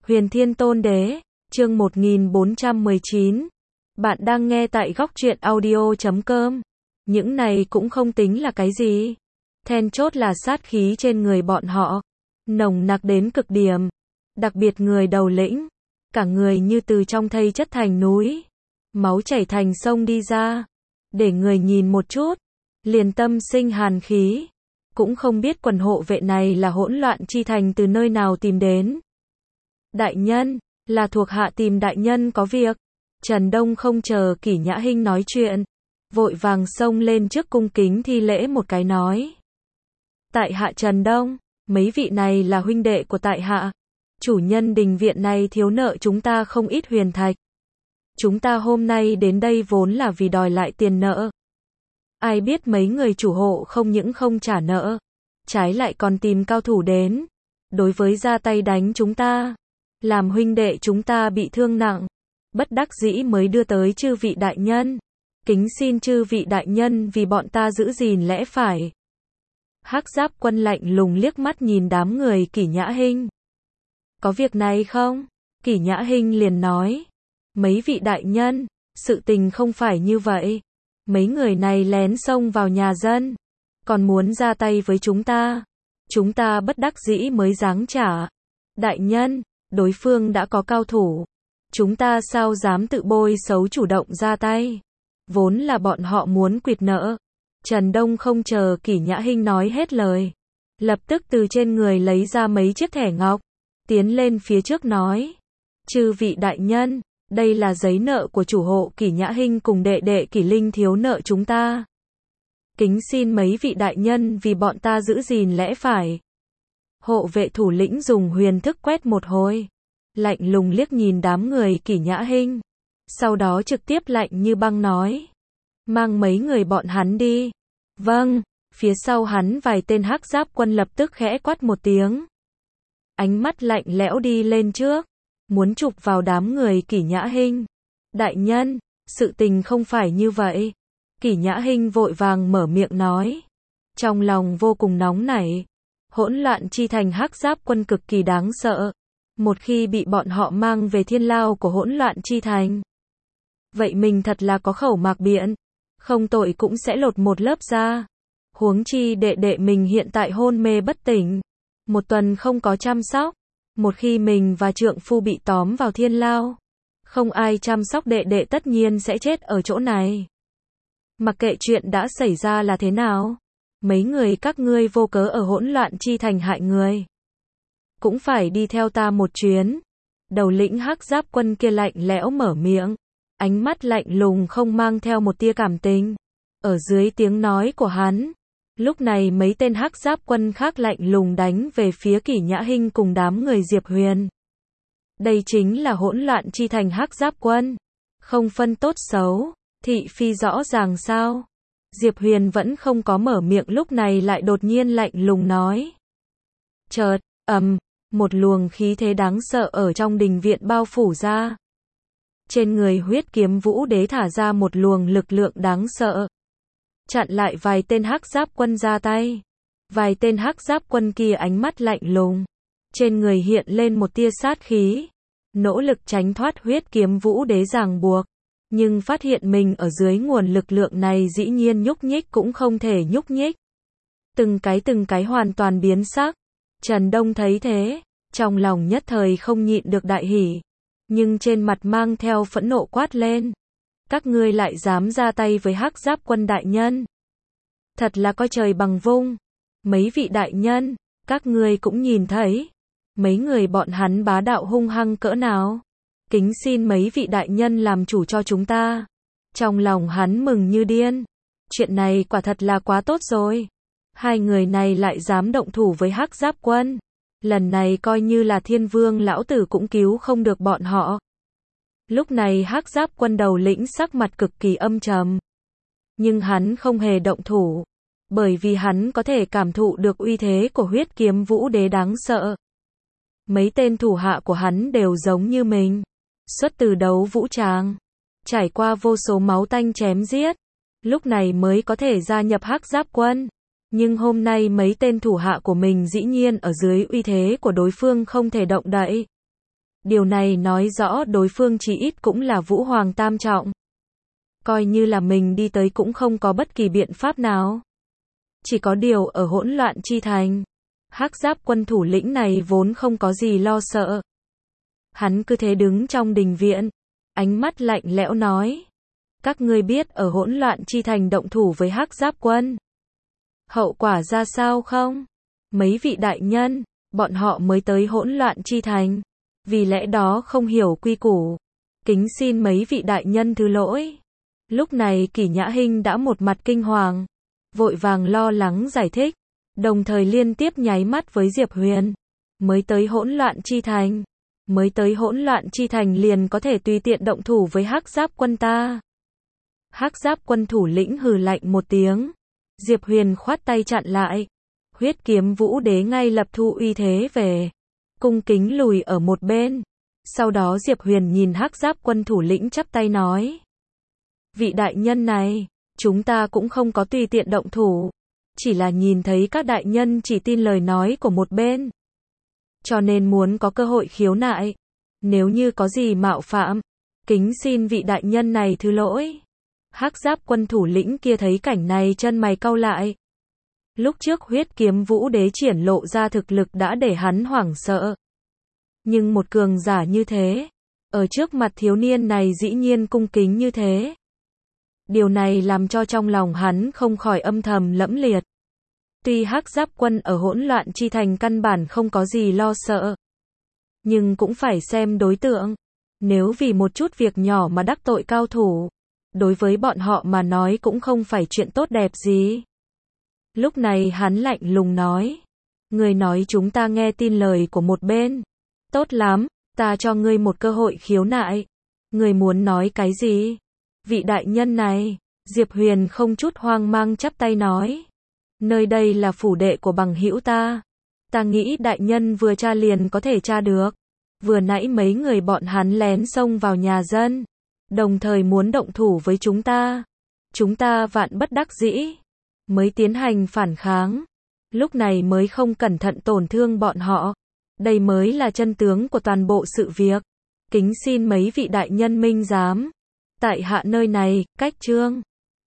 Huyền Thiên Tôn Đế, chương 1419. Bạn đang nghe tại góc truyện audio.com. Những này cũng không tính là cái gì. Then chốt là sát khí trên người bọn họ. Nồng nặc đến cực điểm. Đặc biệt người đầu lĩnh. Cả người như từ trong thây chất thành núi. Máu chảy thành sông đi ra. Để người nhìn một chút. Liền tâm sinh hàn khí. Cũng không biết quần hộ vệ này là hỗn loạn chi thành từ nơi nào tìm đến. Đại nhân, là thuộc hạ tìm đại nhân có việc. Trần Đông không chờ Kỷ Nhã Hinh nói chuyện. Vội vàng xông lên trước cung kính thi lễ một cái nói. Tại hạ Trần Đông, mấy vị này là huynh đệ của tại hạ. Chủ nhân đình viện này thiếu nợ chúng ta không ít huyền thạch. Chúng ta hôm nay đến đây vốn là vì đòi lại tiền nợ. Ai biết mấy người chủ hộ không những không trả nợ, trái lại còn tìm cao thủ đến. Đối với ra tay đánh chúng ta, làm huynh đệ chúng ta bị thương nặng. Bất đắc dĩ mới đưa tới chư vị đại nhân. Kính xin chư vị đại nhân vì bọn ta giữ gìn lẽ phải. Hắc Giáp Quân lạnh lùng liếc mắt nhìn đám người Kỷ Nhã Hinh. Có việc này không? Kỷ Nhã Hinh liền nói. Mấy vị đại nhân, sự tình không phải như vậy. Mấy người này lén xông vào nhà dân, còn muốn ra tay với chúng ta. Chúng ta bất đắc dĩ mới giáng trả. Đại nhân, đối phương đã có cao thủ. Chúng ta sao dám tự bôi xấu chủ động ra tay. Vốn là bọn họ muốn quỵt nợ. Trần Đông không chờ Kỷ Nhã Hinh nói hết lời. Lập tức từ trên người lấy ra mấy chiếc thẻ ngọc. Tiến lên phía trước nói. Chư vị đại nhân, đây là giấy nợ của chủ hộ Kỷ Nhã Hinh cùng đệ đệ Kỷ Linh thiếu nợ chúng ta. Kính xin mấy vị đại nhân vì bọn ta giữ gìn lẽ phải. Hộ vệ thủ lĩnh dùng huyền thức quét một hồi. Lạnh lùng liếc nhìn đám người Kỷ Nhã Hinh. Sau đó trực tiếp lạnh như băng nói. Mang mấy người bọn hắn đi. Vâng, phía sau hắn vài tên Hắc Giáp Quân lập tức khẽ quát một tiếng. Ánh mắt lạnh lẽo đi lên trước. Muốn chụp vào đám người Kỷ Nhã Hinh. Đại nhân, sự tình không phải như vậy. Kỷ Nhã Hinh vội vàng mở miệng nói. Trong lòng vô cùng nóng nảy. Hỗn loạn chi thành Hắc Giáp Quân cực kỳ đáng sợ. Một khi bị bọn họ mang về thiên lao của hỗn loạn chi thành. Vậy mình thật là có khẩu mạc biện. Không tội cũng sẽ lột một lớp da. Huống chi đệ đệ mình hiện tại hôn mê bất tỉnh. Một tuần không có chăm sóc. Một khi mình và trượng phu bị tóm vào thiên lao. Không ai chăm sóc đệ đệ tất nhiên sẽ chết ở chỗ này. Mặc kệ chuyện đã xảy ra là thế nào. Mấy người các ngươi vô cớ ở hỗn loạn chi thành hại người. Cũng phải đi theo ta một chuyến. Đầu lĩnh Hắc Giáp Quân kia lạnh lẽo mở miệng. Ánh mắt lạnh lùng không mang theo một tia cảm tình. Ở dưới tiếng nói của hắn. Lúc này mấy tên Hắc Giáp Quân khác lạnh lùng đánh về phía Kỷ Nhã Hinh cùng đám người Diệp Huyền. Đây chính là hỗn loạn chi thành Hắc Giáp Quân. Không phân tốt xấu. Thị phi rõ ràng sao. Diệp Huyền vẫn không có mở miệng lúc này lại đột nhiên lạnh lùng nói. Chợt, một luồng khí thế đáng sợ ở trong đình viện bao phủ ra. Trên người Huyết Kiếm Vũ Đế thả ra một luồng lực lượng đáng sợ. Chặn lại vài tên Hắc Giáp Quân ra tay. Vài tên Hắc Giáp Quân kia ánh mắt lạnh lùng. Trên người hiện lên một tia sát khí. Nỗ lực tránh thoát Huyết Kiếm Vũ Đế ràng buộc. Nhưng phát hiện mình ở dưới nguồn lực lượng này dĩ nhiên nhúc nhích cũng không thể nhúc nhích. Từng cái hoàn toàn biến sắc. Trần Đông thấy thế. Trong lòng nhất thời không nhịn được đại hỉ. Nhưng trên mặt mang theo phẫn nộ quát lên. Các ngươi lại dám ra tay với Hắc Giáp Quân đại nhân. Thật là coi trời bằng vung. Mấy vị đại nhân, các ngươi cũng nhìn thấy. Mấy người bọn hắn bá đạo hung hăng cỡ nào. Kính xin mấy vị đại nhân làm chủ cho chúng ta. Trong lòng hắn mừng như điên. Chuyện này quả thật là quá tốt rồi. Hai người này lại dám động thủ với Hắc Giáp Quân. Lần này coi như là Thiên Vương lão tử cũng cứu không được bọn họ. Lúc này Hắc Giáp Quân đầu lĩnh sắc mặt cực kỳ âm trầm. Nhưng hắn không hề động thủ. Bởi vì hắn có thể cảm thụ được uy thế của Huyết Kiếm Vũ Đế đáng sợ. Mấy tên thủ hạ của hắn đều giống như mình. Xuất từ đấu vũ tràng. Trải qua vô số máu tanh chém giết. Lúc này mới có thể gia nhập Hắc Giáp Quân. Nhưng hôm nay mấy tên thủ hạ của mình dĩ nhiên ở dưới uy thế của đối phương không thể động đậy. Điều này nói rõ đối phương chí ít cũng là Vũ Hoàng tam trọng. Coi như là mình đi tới cũng không có bất kỳ biện pháp nào. Chỉ có điều ở hỗn loạn chi thành, Hắc Giáp quân thủ lĩnh này vốn không có gì lo sợ. Hắn cứ thế đứng trong đình viện, ánh mắt lạnh lẽo nói. Các ngươi biết ở hỗn loạn chi thành động thủ với Hắc Giáp quân hậu quả ra sao không? Mấy vị đại nhân, bọn họ mới tới hỗn loạn chi thành, vì lẽ đó không hiểu quy củ. Kính xin mấy vị đại nhân thứ lỗi. Lúc này Kỷ Nhã Hinh đã một mặt kinh hoàng, vội vàng lo lắng giải thích, đồng thời liên tiếp nháy mắt với Diệp Huyền. Mới tới hỗn loạn chi thành, mới tới hỗn loạn chi thành liền có thể tùy tiện động thủ với Hắc Giáp quân ta. Hắc Giáp quân thủ lĩnh hừ lạnh một tiếng. Diệp Huyền khoát tay chặn lại. Huyết kiếm Vũ Đế ngay lập thu uy thế về, cung kính lùi ở một bên. Sau đó Diệp Huyền nhìn Hắc Giáp quân thủ lĩnh chắp tay nói. Vị đại nhân này, chúng ta cũng không có tùy tiện động thủ. Chỉ là nhìn thấy các đại nhân chỉ tin lời nói của một bên, cho nên muốn có cơ hội khiếu nại. Nếu như có gì mạo phạm, kính xin vị đại nhân này thứ lỗi. Hắc Giáp quân thủ lĩnh kia thấy cảnh này chân mày cau lại. Lúc trước huyết kiếm Vũ Đế triển lộ ra thực lực đã để hắn hoảng sợ. Nhưng một cường giả như thế, ở trước mặt thiếu niên này dĩ nhiên cung kính như thế. Điều này làm cho trong lòng hắn không khỏi âm thầm lẫm liệt. Tuy Hắc Giáp quân ở hỗn loạn chi thành căn bản không có gì lo sợ, nhưng cũng phải xem đối tượng. Nếu vì một chút việc nhỏ mà đắc tội cao thủ, đối với bọn họ mà nói cũng không phải chuyện tốt đẹp gì. Lúc này hắn lạnh lùng nói. Người nói chúng ta nghe tin lời của một bên. Tốt lắm, ta cho ngươi một cơ hội khiếu nại. Ngươi muốn nói cái gì? Vị đại nhân này, Diệp Huyền không chút hoang mang chắp tay nói. Nơi đây là phủ đệ của bằng hữu ta. Ta nghĩ đại nhân vừa tra liền có thể tra được. Vừa nãy mấy người bọn hắn lén xông vào nhà dân, đồng thời muốn động thủ với chúng ta. Chúng ta vạn bất đắc dĩ, mới tiến hành phản kháng. Lúc này mới không cẩn thận tổn thương bọn họ. Đây mới là chân tướng của toàn bộ sự việc. Kính xin mấy vị đại nhân minh giám. Tại hạ nơi này, cách chương